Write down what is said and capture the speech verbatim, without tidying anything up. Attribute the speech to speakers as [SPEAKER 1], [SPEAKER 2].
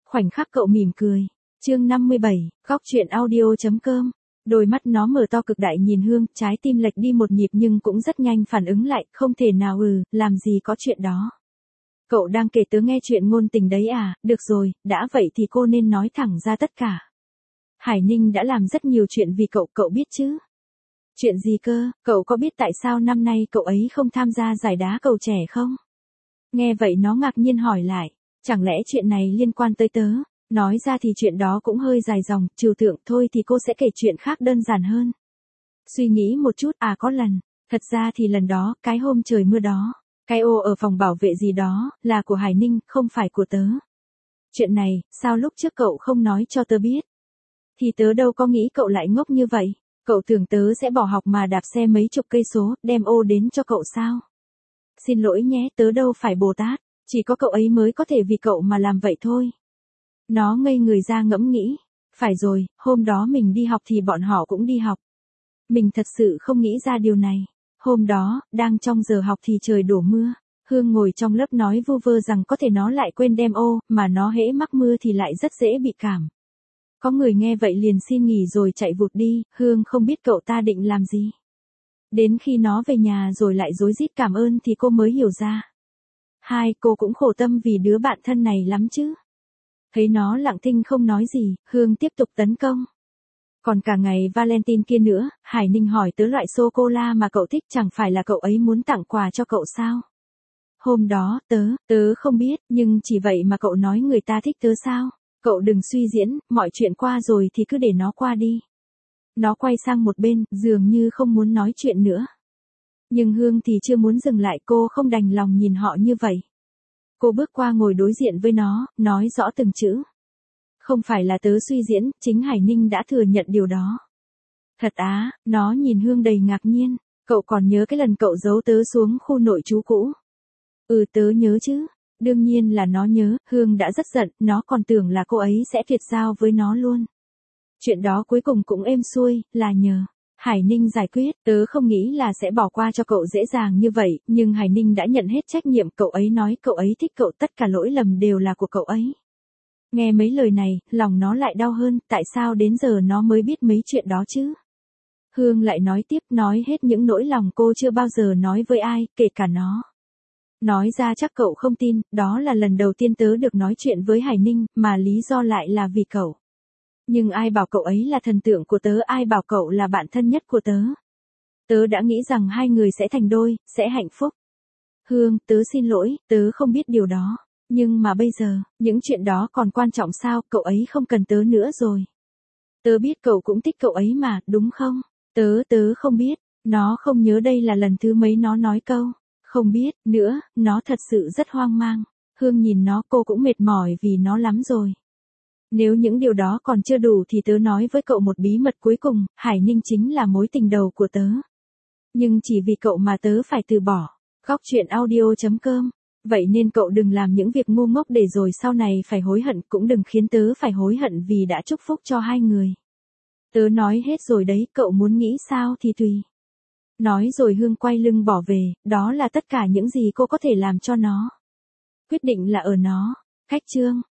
[SPEAKER 1] Khoảnh khắc cậu mỉm cười. Chương năm mươi bảy, góc truyện audio.com. Đôi mắt nó mở to cực đại nhìn Hương, trái tim lệch đi một nhịp nhưng cũng rất nhanh phản ứng lại, không thể nào ừ, làm gì có chuyện đó. Cậu đang kể tớ nghe chuyện ngôn tình đấy à, được rồi, đã vậy thì cô nên nói thẳng ra tất cả. Hải Ninh đã làm rất nhiều chuyện vì cậu, cậu biết chứ? Chuyện gì cơ, cậu có biết tại sao năm nay cậu ấy không tham gia giải đá cầu trẻ không? Nghe vậy nó ngạc nhiên hỏi lại, chẳng lẽ chuyện này liên quan tới tớ? Nói ra thì chuyện đó cũng hơi dài dòng, trừu tượng, thôi thì cô sẽ kể chuyện khác đơn giản hơn. Suy nghĩ một chút, à có lần, thật ra thì lần đó, cái hôm trời mưa đó, cái ô ở phòng bảo vệ gì đó, là của Hải Ninh, không phải của tớ. Chuyện này, sao lúc trước cậu không nói cho tớ biết? Thì tớ đâu có nghĩ cậu lại ngốc như vậy, cậu tưởng tớ sẽ bỏ học mà đạp xe mấy chục cây số, đem ô đến cho cậu sao? Xin lỗi nhé, tớ đâu phải Bồ Tát, chỉ có cậu ấy mới có thể vì cậu mà làm vậy thôi. Nó ngây người ra ngẫm nghĩ, phải rồi, hôm đó mình đi học thì bọn họ cũng đi học. Mình thật sự không nghĩ ra điều này. Hôm đó, đang trong giờ học thì trời đổ mưa. Hương ngồi trong lớp nói vu vơ rằng có thể nó lại quên đem ô, mà nó hễ mắc mưa thì lại rất dễ bị cảm. Có người nghe vậy liền xin nghỉ rồi chạy vụt đi, Hương không biết cậu ta định làm gì. Đến khi nó về nhà rồi lại rối rít cảm ơn thì cô mới hiểu ra. Hai, cô cũng khổ tâm vì đứa bạn thân này lắm chứ. Thấy nó lặng thinh không nói gì, Hương tiếp tục tấn công. Còn cả ngày Valentine kia nữa, Hải Ninh hỏi tớ loại sô-cô-la mà cậu thích chẳng phải là cậu ấy muốn tặng quà cho cậu sao? Hôm đó, tớ, tớ không biết, nhưng chỉ vậy mà cậu nói người ta thích tớ sao? Cậu đừng suy diễn, mọi chuyện qua rồi thì cứ để nó qua đi. Nó quay sang một bên, dường như không muốn nói chuyện nữa. Nhưng Hương thì chưa muốn dừng lại, cô không đành lòng nhìn họ như vậy. Cô bước qua ngồi đối diện với nó, nói rõ từng chữ. Không phải là tớ suy diễn, chính Hải Ninh đã thừa nhận điều đó. Thật á, nó nhìn Hương đầy ngạc nhiên, cậu còn nhớ cái lần cậu giấu tớ xuống khu nội trú cũ? Ừ tớ nhớ chứ, đương nhiên là nó nhớ, Hương đã rất giận, nó còn tưởng là cô ấy sẽ tuyệt giao với nó luôn. Chuyện đó cuối cùng cũng êm xuôi, là nhờ Hải Ninh giải quyết, tớ không nghĩ là sẽ bỏ qua cho cậu dễ dàng như vậy, nhưng Hải Ninh đã nhận hết trách nhiệm, cậu ấy nói cậu ấy thích cậu, tất cả lỗi lầm đều là của cậu ấy. Nghe mấy lời này, lòng nó lại đau hơn, tại sao đến giờ nó mới biết mấy chuyện đó chứ? Hương lại nói tiếp, nói hết những nỗi lòng cô chưa bao giờ nói với ai, kể cả nó. Nói ra chắc cậu không tin, đó là lần đầu tiên tớ được nói chuyện với Hải Ninh, mà lý do lại là vì cậu. Nhưng ai bảo cậu ấy là thần tượng của tớ, ai bảo cậu là bạn thân nhất của tớ. Tớ đã nghĩ rằng hai người sẽ thành đôi, sẽ hạnh phúc. Hương, tớ xin lỗi, tớ không biết điều đó. Nhưng mà bây giờ, những chuyện đó còn quan trọng sao, cậu ấy không cần tớ nữa rồi. Tớ biết cậu cũng thích cậu ấy mà, đúng không? Tớ, tớ không biết, nó không nhớ đây là lần thứ mấy nó nói câu. Không biết, nữa, nó thật sự rất hoang mang. Hương nhìn nó, cô cũng mệt mỏi vì nó lắm rồi. Nếu những điều đó còn chưa đủ thì tớ nói với cậu một bí mật cuối cùng, Hải Ninh chính là mối tình đầu của tớ. Nhưng chỉ vì cậu mà tớ phải từ bỏ. Góc truyện audio.com. Vậy nên cậu đừng làm những việc ngu ngốc để rồi sau này phải hối hận, cũng đừng khiến tớ phải hối hận vì đã chúc phúc cho hai người. Tớ nói hết rồi đấy, cậu muốn nghĩ sao thì tùy. Nói rồi Hương quay lưng bỏ về, đó là tất cả những gì cô có thể làm cho nó. Quyết định là ở nó. Khách chương.